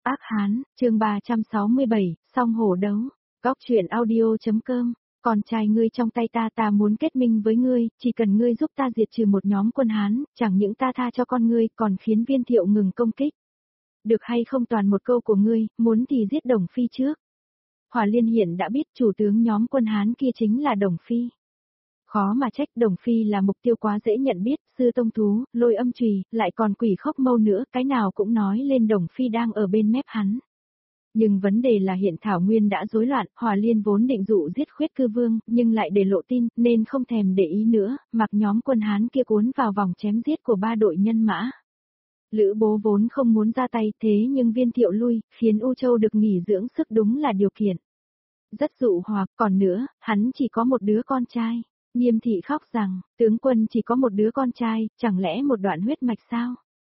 Ác Hán, chương 367, song hổ đấu. Góc truyện audio.com. Con trai ngươi trong tay ta muốn kết minh với ngươi, chỉ cần ngươi giúp ta diệt trừ một nhóm quân Hán, chẳng những ta tha cho con ngươi, còn khiến Viên Thiệu ngừng công kích. Được hay không toàn một câu của ngươi, muốn thì giết Đồng Phi trước. Hỏa Liên hiện đã biết chủ tướng nhóm quân Hán kia chính là Đồng Phi. Khó mà trách, Đồng Phi là mục tiêu quá dễ nhận biết, Sư Tông Thú, Lôi Âm Chùy, lại còn Quỷ Khốc Mâu nữa, cái nào cũng nói lên Đồng Phi đang ở bên mép hắn. Nhưng vấn đề là hiện Thảo Nguyên đã rối loạn, Hỏa Liên vốn định dụ giết Khuyết Cư Vương, nhưng lại để lộ tin, nên không thèm để ý nữa, mặc nhóm quân Hán kia cuốn vào vòng chém giết của 3 đội nhân mã. Lữ Bố vốn không muốn ra tay, thế nhưng Viên Thiệu lui, khiến U Châu được nghỉ dưỡng sức đúng là điều kiện. Rất dụ hoặc, còn nữa, hắn chỉ có một đứa con trai. Nghiêm Thị khóc rằng, tướng quân chỉ có một đứa con trai, chẳng lẽ một đoạn huyết mạch sao?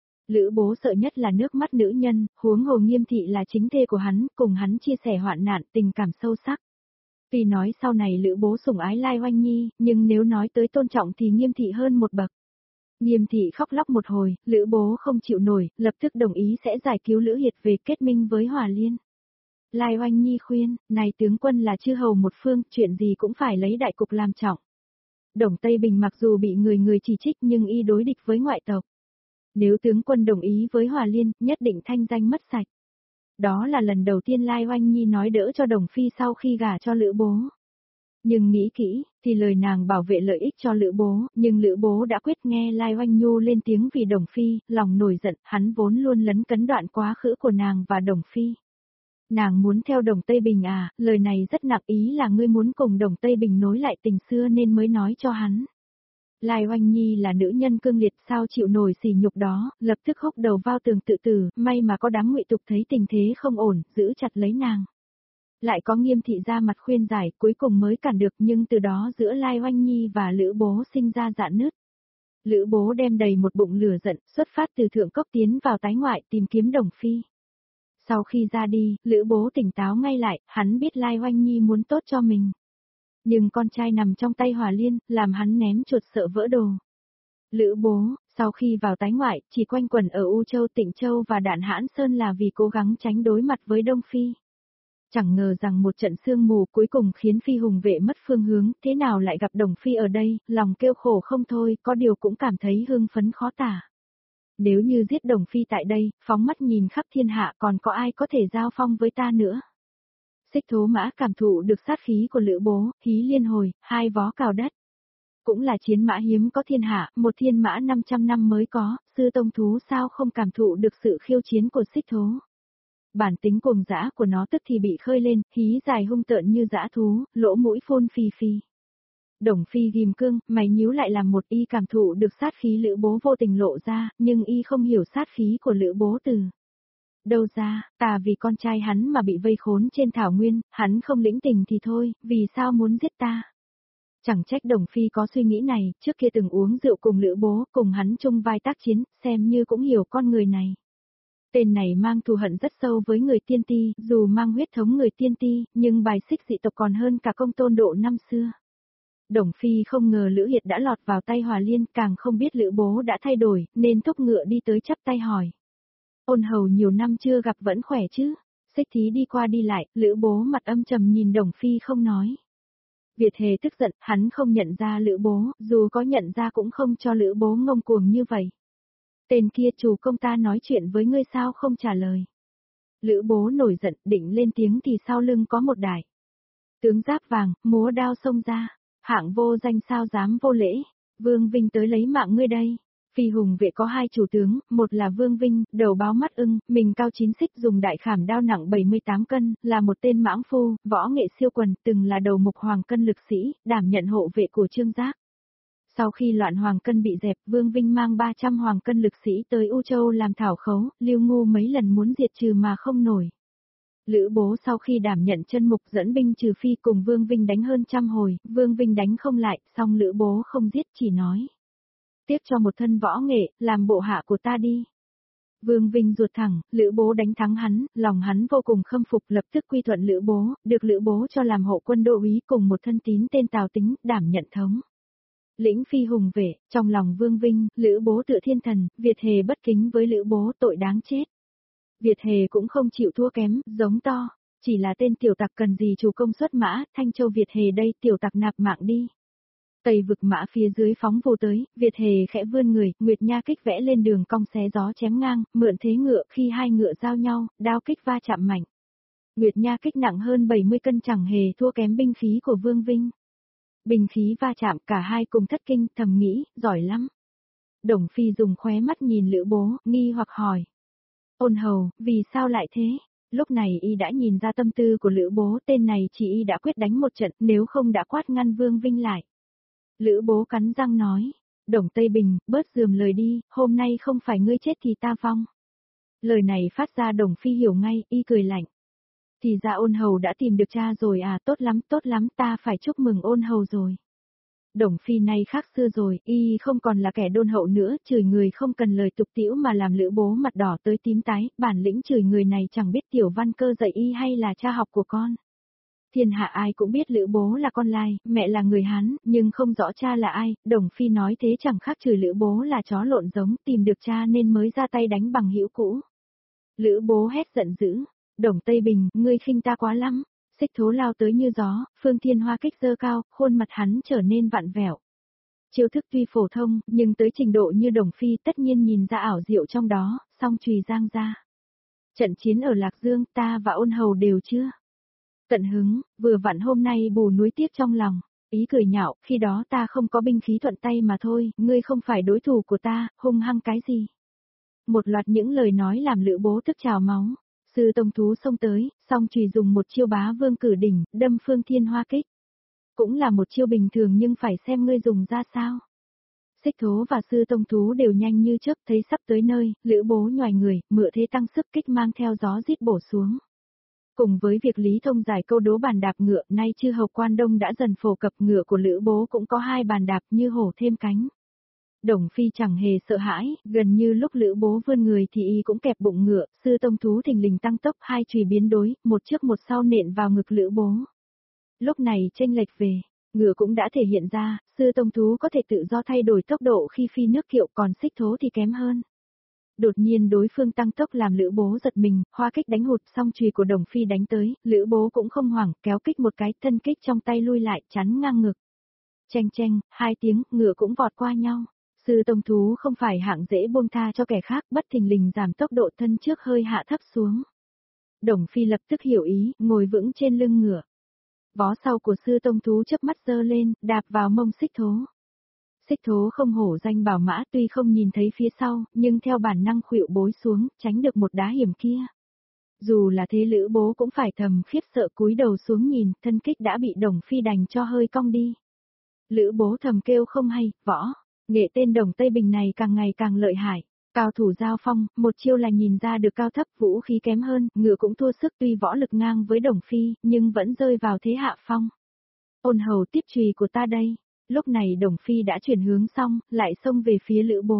Lữ Bố sợ nhất là nước mắt nữ nhân, huống hồ Nghiêm Thị là chính thê của hắn, cùng hắn chia sẻ hoạn nạn, tình cảm sâu sắc. Tuy nói sau này Lữ Bố sủng ái Lai Oanh Nhi, nhưng nếu nói tới tôn trọng thì Nghiêm Thị hơn một bậc. Nghiêm Thị khóc lóc một hồi, Lữ Bố không chịu nổi, lập tức đồng ý sẽ giải cứu Lữ Hiệt về kết minh với Hỏa Liên. Lai Oanh Nhi khuyên, này tướng quân là chư hầu một phương, chuyện gì cũng phải lấy đại cục làm trọng. Đồng Tây Bình mặc dù bị người chỉ trích nhưng y đối địch với ngoại tộc. Nếu tướng quân đồng ý với Hỏa Liên, nhất định thanh danh mất sạch. Đó là lần đầu tiên Lai Oanh Nhi nói đỡ cho Đồng Phi sau khi gả cho Lữ Bố. Nhưng nghĩ kỹ, thì lời nàng bảo vệ lợi ích cho Lữ Bố, nhưng Lữ Bố đã quyết nghe Lai Oanh Nhu lên tiếng vì Đồng Phi, lòng nổi giận, hắn vốn luôn lấn cấn đoạn quá khứ của nàng và Đồng Phi. Nàng muốn theo Đồng Tây Bình à, lời này rất nặng, ý là ngươi muốn cùng Đồng Tây Bình nối lại tình xưa nên mới nói cho hắn. Lai Oanh Nhi là nữ nhân cương liệt, sao chịu nổi sỉ nhục đó, lập tức húc đầu vào tường tự tử, may mà có đám ngụy tục thấy tình thế không ổn, giữ chặt lấy nàng. Lại có Nghiêm Thị ra mặt khuyên giải, cuối cùng mới cản được, nhưng từ đó giữa Lai Oanh Nhi và Lữ Bố sinh ra rạn nứt. Lữ Bố đem đầy một bụng lửa giận, xuất phát từ Thượng Cốc tiến vào tái ngoại tìm kiếm Đồng Phi. Sau khi ra đi, Lữ Bố tỉnh táo ngay lại, hắn biết Lai Oanh Nhi muốn tốt cho mình. Nhưng con trai nằm trong tay Hỏa Liên, làm hắn ném chuột sợ vỡ đồ. Lữ Bố, sau khi vào tái ngoại, chỉ quanh quẩn ở U Châu, Tịnh Châu và Đạn Hãn Sơn là vì cố gắng tránh đối mặt với Đông Phi. Chẳng ngờ rằng một trận sương mù cuối cùng khiến Phi Hùng Vệ mất phương hướng, thế nào lại gặp Đồng Phi ở đây, lòng kêu khổ không thôi, có điều cũng cảm thấy hưng phấn khó tả. Nếu như giết Đồng Phi tại đây, phóng mắt nhìn khắp thiên hạ còn có ai có thể giao phong với ta nữa. Xích Thố Mã cảm thụ được sát khí của Lữ Bố, hí liên hồi, hai vó cào đất. Cũng là chiến mã hiếm có thiên hạ, một thiên mã 500 năm mới có, Sư Tông Thú sao không cảm thụ được sự khiêu chiến của Xích Thố. Bản tính cuồng dã của nó tức thì bị khơi lên, hí dài hung tợn như dã thú, lỗ mũi phun phì phì. Đồng Phi ghim cương, mày nhíu lại làm một, y cảm thụ được sát khí Lữ Bố vô tình lộ ra, nhưng y không hiểu sát khí của Lữ Bố từ đâu ra, vì con trai hắn mà bị vây khốn trên thảo nguyên, hắn không lĩnh tình thì thôi, vì sao muốn giết ta? Chẳng trách Đồng Phi có suy nghĩ này, trước kia từng uống rượu cùng Lữ Bố, cùng hắn chung vai tác chiến, xem như cũng hiểu con người này. Tên này mang thù hận rất sâu với người Tiên Ti, dù mang huyết thống người Tiên Ti, nhưng bài xích dị tộc còn hơn cả Công Tôn Độ năm xưa. Đồng Phi không ngờ Lữ Hiệt đã lọt vào tay Hỏa Liên, càng không biết Lữ Bố đã thay đổi, nên thúc ngựa đi tới chắp tay hỏi. Ôn hầu nhiều năm chưa gặp vẫn khỏe chứ? Xích Thí đi qua đi lại, Lữ Bố mặt âm trầm nhìn Đồng Phi không nói. Việt Hề tức giận, hắn không nhận ra Lữ Bố, dù có nhận ra cũng không cho Lữ Bố ngông cuồng như vậy. Tên kia chủ công ta nói chuyện với ngươi sao không trả lời. Lữ Bố nổi giận, định lên tiếng thì sau lưng có một đại tướng giáp vàng, múa đao xông ra. Hạng vô danh sao dám vô lễ, Vương Vinh tới lấy mạng ngươi đây. Phi Hùng Vệ có hai chủ tướng, một là Vương Vinh, đầu báo mắt ưng, mình cao 9 xích dùng đại khảm đao nặng 78 cân, là một tên mãng phu, võ nghệ siêu quần, từng là đầu mục Hoàng Cân lực sĩ, đảm nhận hộ vệ của Trương Giác. Sau khi loạn Hoàng Cân bị dẹp, Vương Vinh mang 300 Hoàng Cân lực sĩ tới U Châu làm thảo khấu, Lưu Ngu mấy lần muốn diệt trừ mà không nổi. Lữ Bố sau khi đảm nhận chân mục dẫn binh trừ Phi cùng Vương Vinh đánh hơn trăm hồi, Vương Vinh đánh không lại, song Lữ Bố không giết chỉ nói. Tiếp cho một thân võ nghệ, làm bộ hạ của ta đi. Vương Vinh ruột thẳng, Lữ Bố đánh thắng hắn, lòng hắn vô cùng khâm phục, lập tức quy thuận Lữ Bố, được Lữ Bố cho làm hộ quân đô úy cùng một thân tín tên Tào Tính, đảm nhận thống lĩnh Phi Hùng Vệ. Trong lòng Vương Vinh, Lữ Bố tựa thiên thần, Việt Hề bất kính với Lữ Bố tội đáng chết. Việt Hề cũng không chịu thua kém, giống to. Chỉ là tên tiểu tặc cần gì chủ công xuất mã, Thanh Châu Việt Hề đây, tiểu tặc nạp mạng đi. Tây vực mã phía dưới phóng vô tới, Việt Hề khẽ vươn người, Nguyệt Nha kích vẽ lên đường cong xé gió chém ngang, mượn thế ngựa khi hai ngựa giao nhau, đao kích va chạm mạnh. Nguyệt Nha kích nặng hơn 70 cân chẳng hề thua kém binh khí của Vương Vinh. Binh khí va chạm cả hai cùng thất kinh, thầm nghĩ, giỏi lắm. Đồng Phi dùng khóe mắt nhìn Lữ Bố, nghi hoặc hỏi. Ôn hầu, vì sao lại thế? Lúc này y đã nhìn ra tâm tư của Lữ Bố, tên này chỉ y đã quyết đánh một trận, nếu không đã quát ngăn Vương Vinh lại. Lữ Bố cắn răng nói, Đồng Tây Bình, bớt dườm lời đi, hôm nay không phải ngươi chết thì ta vong. Lời này phát ra Đồng Phi hiểu ngay, y cười lạnh. Thì ra Ôn hầu đã tìm được cha rồi à, tốt lắm, ta phải chúc mừng Ôn hầu rồi. Đồng Phi này khác xưa rồi, y không còn là kẻ đôn hậu nữa, chửi người không cần lời tục tĩu mà làm Lữ Bố mặt đỏ tới tím tái, bản lĩnh chửi người này chẳng biết Tiểu Văn Cơ dạy y hay là cha học của con. Thiên hạ ai cũng biết Lữ Bố là con lai, mẹ là người Hán, nhưng không rõ cha là ai, Đồng Phi nói thế chẳng khác chửi Lữ Bố là chó lộn giống, tìm được cha nên mới ra tay đánh bằng hữu cũ. Lữ Bố hét giận dữ, Đồng Tây Bình, ngươi khinh ta quá lắm. Xích Thố lao tới như gió, Phương Thiên Hoa kích giơ cao, khuôn mặt hắn trở nên vặn vẹo. Chiêu thức tuy phổ thông, nhưng tới trình độ như Đồng Phi tất nhiên nhìn ra ảo diệu trong đó, song chùy giang ra. Trận chiến ở Lạc Dương, ta và Ôn hầu đều chưa tận hứng, vừa vặn hôm nay bù núi tiếc trong lòng. Ý cười nhạo, khi đó ta không có binh khí thuận tay mà thôi, ngươi không phải đối thủ của ta, hung hăng cái gì. Một loạt những lời nói làm Lữ Bố tức trào máu. Sư Tông Thú xông tới, song chùy dùng một chiêu bá vương cử đỉnh, đâm Phương Thiên Hoa kích. Cũng là một chiêu bình thường nhưng phải xem ngươi dùng ra sao. Xích Thố và Sư Tông Thú đều nhanh như chớp, thấy sắp tới nơi, Lữ Bố nhoài người, mựa thế tăng sức kích mang theo gió rít bổ xuống. Cùng với việc Lý Thông giải câu đố bàn đạp ngựa, nay chư hầu quan đông đã dần phổ cập, ngựa của Lữ Bố cũng có hai bàn đạp như hổ thêm cánh. Đồng Phi chẳng hề sợ hãi, gần như lúc Lữ Bố vươn người thì y cũng kẹp bụng ngựa, Sư Tông Thú thình lình tăng tốc, hai chùy biến đối, một trước một sau nện vào ngực Lữ Bố. Lúc này chênh lệch về, ngựa cũng đã thể hiện ra, Sư Tông Thú có thể tự do thay đổi tốc độ khi phi nước kiệu, còn Xích Thố thì kém hơn. Đột nhiên đối phương tăng tốc làm Lữ Bố giật mình, hoa kích đánh hụt, song chùy của Đồng Phi đánh tới, Lữ Bố cũng không hoảng, kéo kích một cái, thân kích trong tay lui lại, chắn ngang ngực. Cheng cheng, hai tiếng, ngựa cũng vọt qua nhau. Sư Tông Thú không phải hạng dễ buông tha cho kẻ khác, bất thình lình giảm tốc độ, thân trước hơi hạ thấp xuống. Đồng Phi lập tức hiểu ý, ngồi vững trên lưng ngựa. Vó sau của Sư Tông Thú chớp mắt giơ lên, đạp vào mông Xích Thố. Xích Thố không hổ danh bảo mã, tuy không nhìn thấy phía sau, nhưng theo bản năng khuỵu bối xuống, tránh được một đá hiểm kia. Dù là thế Lữ Bố cũng phải thầm khiếp sợ cúi đầu xuống nhìn, thân kích đã bị Đồng Phi đành cho hơi cong đi. Lữ Bố thầm kêu không hay, võ. Nghệ tên Đồng Tây Bình này càng ngày càng lợi hại. Cao thủ giao phong, một chiêu là nhìn ra được cao thấp, vũ khí kém hơn, ngựa cũng thua sức, tuy võ lực ngang với Đồng Phi, nhưng vẫn rơi vào thế hạ phong. Ôn hầu tiếp chùy của ta đây. Lúc này Đồng Phi đã chuyển hướng xong, lại xông về phía Lữ Bố.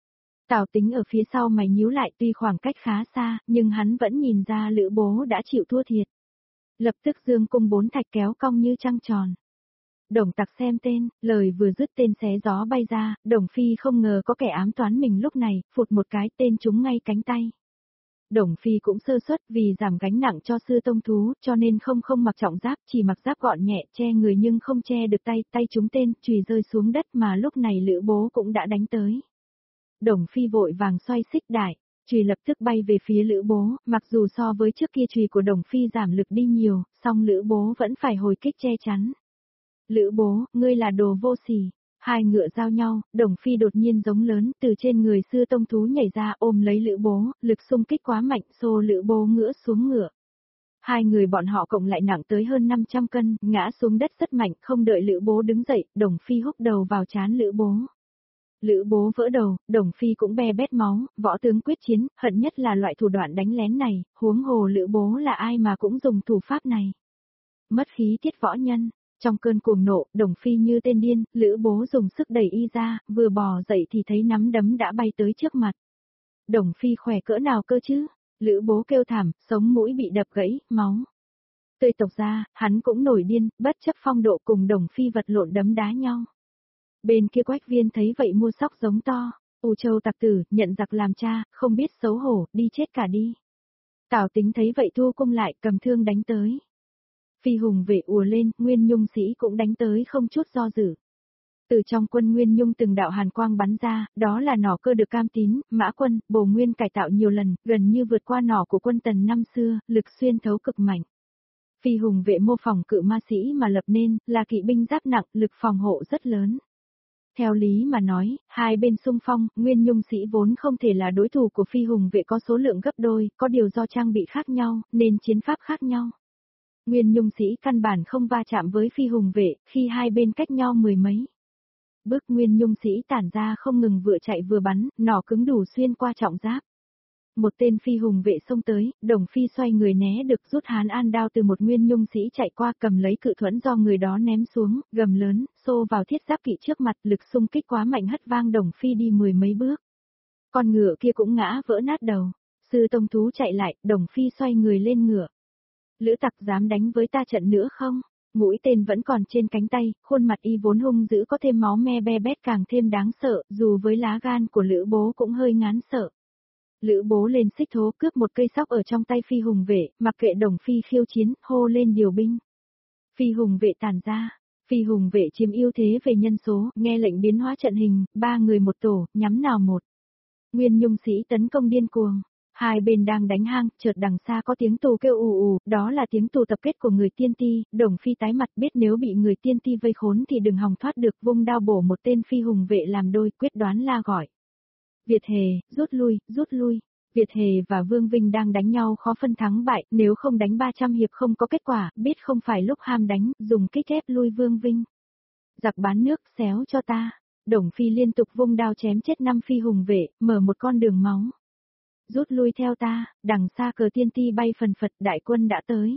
Tào Tính ở phía sau mày nhíu lại, tuy khoảng cách khá xa, nhưng hắn vẫn nhìn ra Lữ Bố đã chịu thua thiệt. Lập tức dương cung bốn thạch kéo cong như trăng tròn. Đồng Tặc xem tên, lời vừa dứt tên xé gió bay ra, Đồng Phi không ngờ có kẻ ám toán mình lúc này, phụt một cái tên trúng ngay cánh tay. Đồng Phi cũng sơ suất vì giảm gánh nặng cho Sư Tông Thú, cho nên không mặc trọng giáp, chỉ mặc giáp gọn nhẹ, che người nhưng không che được tay, tay trúng tên, chùy rơi xuống đất mà lúc này Lữ Bố cũng đã đánh tới. Đồng Phi vội vàng xoay xích đại, chùy lập tức bay về phía Lữ Bố, mặc dù so với trước kia chùy của Đồng Phi giảm lực đi nhiều, song Lữ Bố vẫn phải hồi kích che chắn. Lữ Bố, ngươi là đồ vô sỉ. Hai ngựa giao nhau, Đồng Phi đột nhiên giống lớn, từ trên người Sư Tông Thú nhảy ra ôm lấy Lữ Bố, lực xung kích quá mạnh, xô Lữ Bố ngửa xuống ngựa. Hai người bọn họ cộng lại nặng tới hơn 500 cân, ngã xuống đất rất mạnh, không đợi Lữ Bố đứng dậy, Đồng Phi húc đầu vào trán Lữ Bố. Lữ Bố vỡ đầu, Đồng Phi cũng be bét máu, võ tướng quyết chiến, hận nhất là loại thủ đoạn đánh lén này, huống hồ Lữ Bố là ai mà cũng dùng thủ pháp này. Mất khí tiết võ nhân. Trong cơn cuồng nộ, Đồng Phi như tên điên, Lữ Bố dùng sức đẩy y ra, vừa bò dậy thì thấy nắm đấm đã bay tới trước mặt. Đồng Phi khỏe cỡ nào cơ chứ? Lữ Bố kêu thảm, sống mũi bị đập gãy, máu tươi tộc ra, hắn cũng nổi điên, bất chấp phong độ cùng Đồng Phi vật lộn đấm đá nhau. Bên kia Quách Viên thấy vậy mua sóc giống to, U Châu tặc tử, nhận giặc làm cha, không biết xấu hổ, đi chết cả đi. Tào Tính thấy vậy thu cung lại, cầm thương đánh tới. Phi hùng vệ ùa lên, Nguyên Nhung sĩ cũng đánh tới không chút do dự. Từ trong quân Nguyên Nhung từng đạo hàn quang bắn ra, đó là nỏ cơ được Cam Tín, Mã Quân, Bồ Nguyên cải tạo nhiều lần, gần như vượt qua nỏ của quân Tần năm xưa, lực xuyên thấu cực mạnh. Phi hùng vệ mô phỏng cự ma sĩ mà lập nên, là kỵ binh giáp nặng, lực phòng hộ rất lớn. Theo lý mà nói, hai bên xung phong, Nguyên Nhung sĩ vốn không thể là đối thủ của phi hùng vệ có số lượng gấp đôi, có điều do trang bị khác nhau, nên chiến pháp khác nhau. Nguyên Nhung sĩ căn bản không va chạm với phi hùng vệ, khi hai bên cách nhau mười mấy bước Nguyên Nhung sĩ tản ra không ngừng vừa chạy vừa bắn, nỏ cứng đủ xuyên qua trọng giáp. Một tên phi hùng vệ xông tới, Đồng Phi xoay người né được rút Hán An đao từ một Nguyên Nhung sĩ chạy qua cầm lấy cự thuẫn do người đó ném xuống, gầm lớn, xô vào thiết giáp kỵ trước mặt, lực xung kích quá mạnh hất vang Đồng Phi đi mười mấy bước. Con ngựa kia cũng ngã vỡ nát đầu. Sư tông thú chạy lại, Đồng Phi xoay người lên ngựa. Lữ tặc dám đánh với ta trận nữa không? Mũi tên vẫn còn trên cánh tay, khuôn mặt y vốn hung dữ có thêm máu me be bét càng thêm đáng sợ, dù với lá gan của Lữ Bố cũng hơi ngán sợ. Lữ Bố lên xích thố cướp một cây sóc ở trong tay phi hùng vệ, mặc kệ Đồng Phi khiêu chiến, hô lên điều binh. Phi hùng vệ tản ra, phi hùng vệ chiếm ưu thế về nhân số, nghe lệnh biến hóa trận hình, 3 người một tổ, nhắm nào một. Nguyên Nhung sĩ tấn công điên cuồng. Hai bên đang đánh hang, chợt đằng xa có tiếng tù kêu ù ù, đó là tiếng tù tập kết của người tiên ti, Đồng Phi tái mặt biết nếu bị người tiên ti vây khốn thì đừng hòng thoát được, vung đao bổ một tên phi hùng vệ làm đôi, quyết đoán la gọi. Việt Hề, rút lui, rút lui. Việt Hề và Vương Vinh đang đánh nhau khó phân thắng bại, nếu không đánh 300 hiệp không có kết quả, biết không phải lúc ham đánh, dùng kích ép lui Vương Vinh. Giặc bán nước, xéo cho ta. Đồng Phi liên tục vung đao chém chết 5 phi hùng vệ, mở một con đường máu. Rút lui theo ta, đằng xa cờ tiên ti bay phần phật, đại quân đã tới.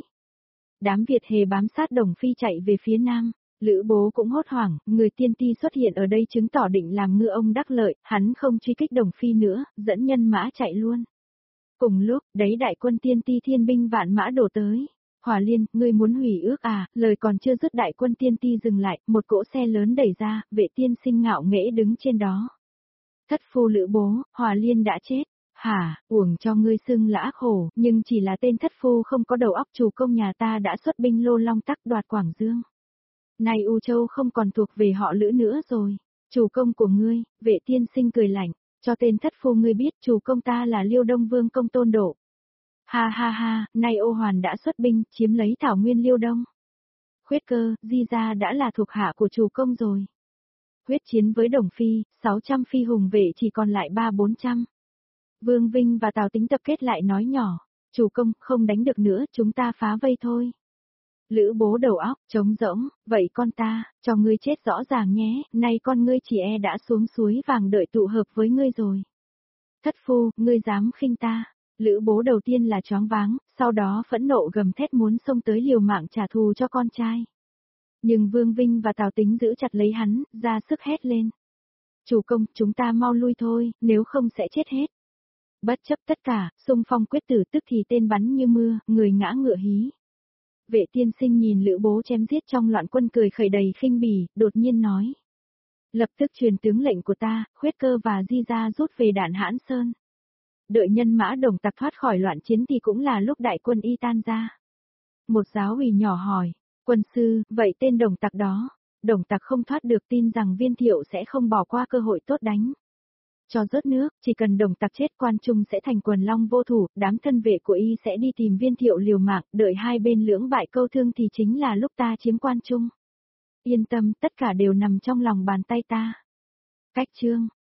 Đám Việt Hề bám sát Đồng Phi chạy về phía nam, Lữ Bố cũng hốt hoảng, người tiên ti xuất hiện ở đây chứng tỏ định làm ngư ông đắc lợi, hắn không truy kích Đồng Phi nữa, dẫn nhân mã chạy luôn. Cùng lúc, đấy đại quân tiên ti thiên binh vạn mã đổ tới. Hỏa Liên, ngươi muốn hủy ước à, lời còn chưa dứt đại quân tiên ti dừng lại, một cỗ xe lớn đẩy ra, vệ tiên sinh ngạo nghễ đứng trên đó. Thất phu Lữ Bố, Hỏa Liên đã chết. Hả, uổng cho ngươi xưng là ác hổ, nhưng chỉ là tên thất phu không có đầu óc, chủ công nhà ta đã xuất binh Lô Long Tắc đoạt Quảng Dương. Nay U Châu không còn thuộc về họ Lữ nữa rồi. Chủ công của ngươi, vệ tiên sinh cười lạnh, cho tên thất phu ngươi biết chủ công ta là Liêu Đông Vương Công Tôn Độ. Ha ha ha, nay Ô Hoàn đã xuất binh, chiếm lấy thảo nguyên Liêu Đông. Khuyết Cơ, Di Gia đã là thuộc hạ của chủ công rồi. Huyết chiến với Đồng Phi, 600 phi hùng vệ chỉ còn lại 300-400. Vương Vinh và Tào Tính tập kết lại nói nhỏ, chủ công, không đánh được nữa, chúng ta phá vây thôi. Lữ Bố đầu óc, trống rỗng, vậy con ta, cho ngươi chết rõ ràng nhé, nay con ngươi chỉ e đã xuống suối vàng đợi tụ hợp với ngươi rồi. Thất phu, ngươi dám khinh ta. Lữ Bố đầu tiên là choáng váng, sau đó phẫn nộ gầm thét muốn xông tới liều mạng trả thù cho con trai. Nhưng Vương Vinh và Tào Tính giữ chặt lấy hắn, ra sức hét lên. Chủ công, chúng ta mau lui thôi, nếu không sẽ chết hết. Bất chấp tất cả, xung phong quyết tử tức thì tên bắn như mưa, người ngã ngựa hí. Vệ tiên sinh nhìn Lữ Bố chém giết trong loạn quân cười khẩy đầy khinh bỉ, đột nhiên nói. Lập tức truyền tướng lệnh của ta, Khuyết Cơ và Di Gia rút về Đản Hãn Sơn. Đợi nhân mã Đồng Tặc thoát khỏi loạn chiến thì cũng là lúc đại quân y tan ra. Một giáo ủy nhỏ hỏi, quân sư, vậy tên Đồng Tặc đó, Đồng Tặc không thoát được tin rằng Viên Thiệu sẽ không bỏ qua cơ hội tốt đánh. Cho rớt nước, chỉ cần Đồng Tặc chết Quan Trung sẽ thành quần long vô thủ, đám thân vệ của y sẽ đi tìm Viên Thiệu liều mạng, đợi hai bên lưỡng bại câu thương thì chính là lúc ta chiếm Quan Trung. Yên tâm, tất cả đều nằm trong lòng bàn tay ta. Cách chương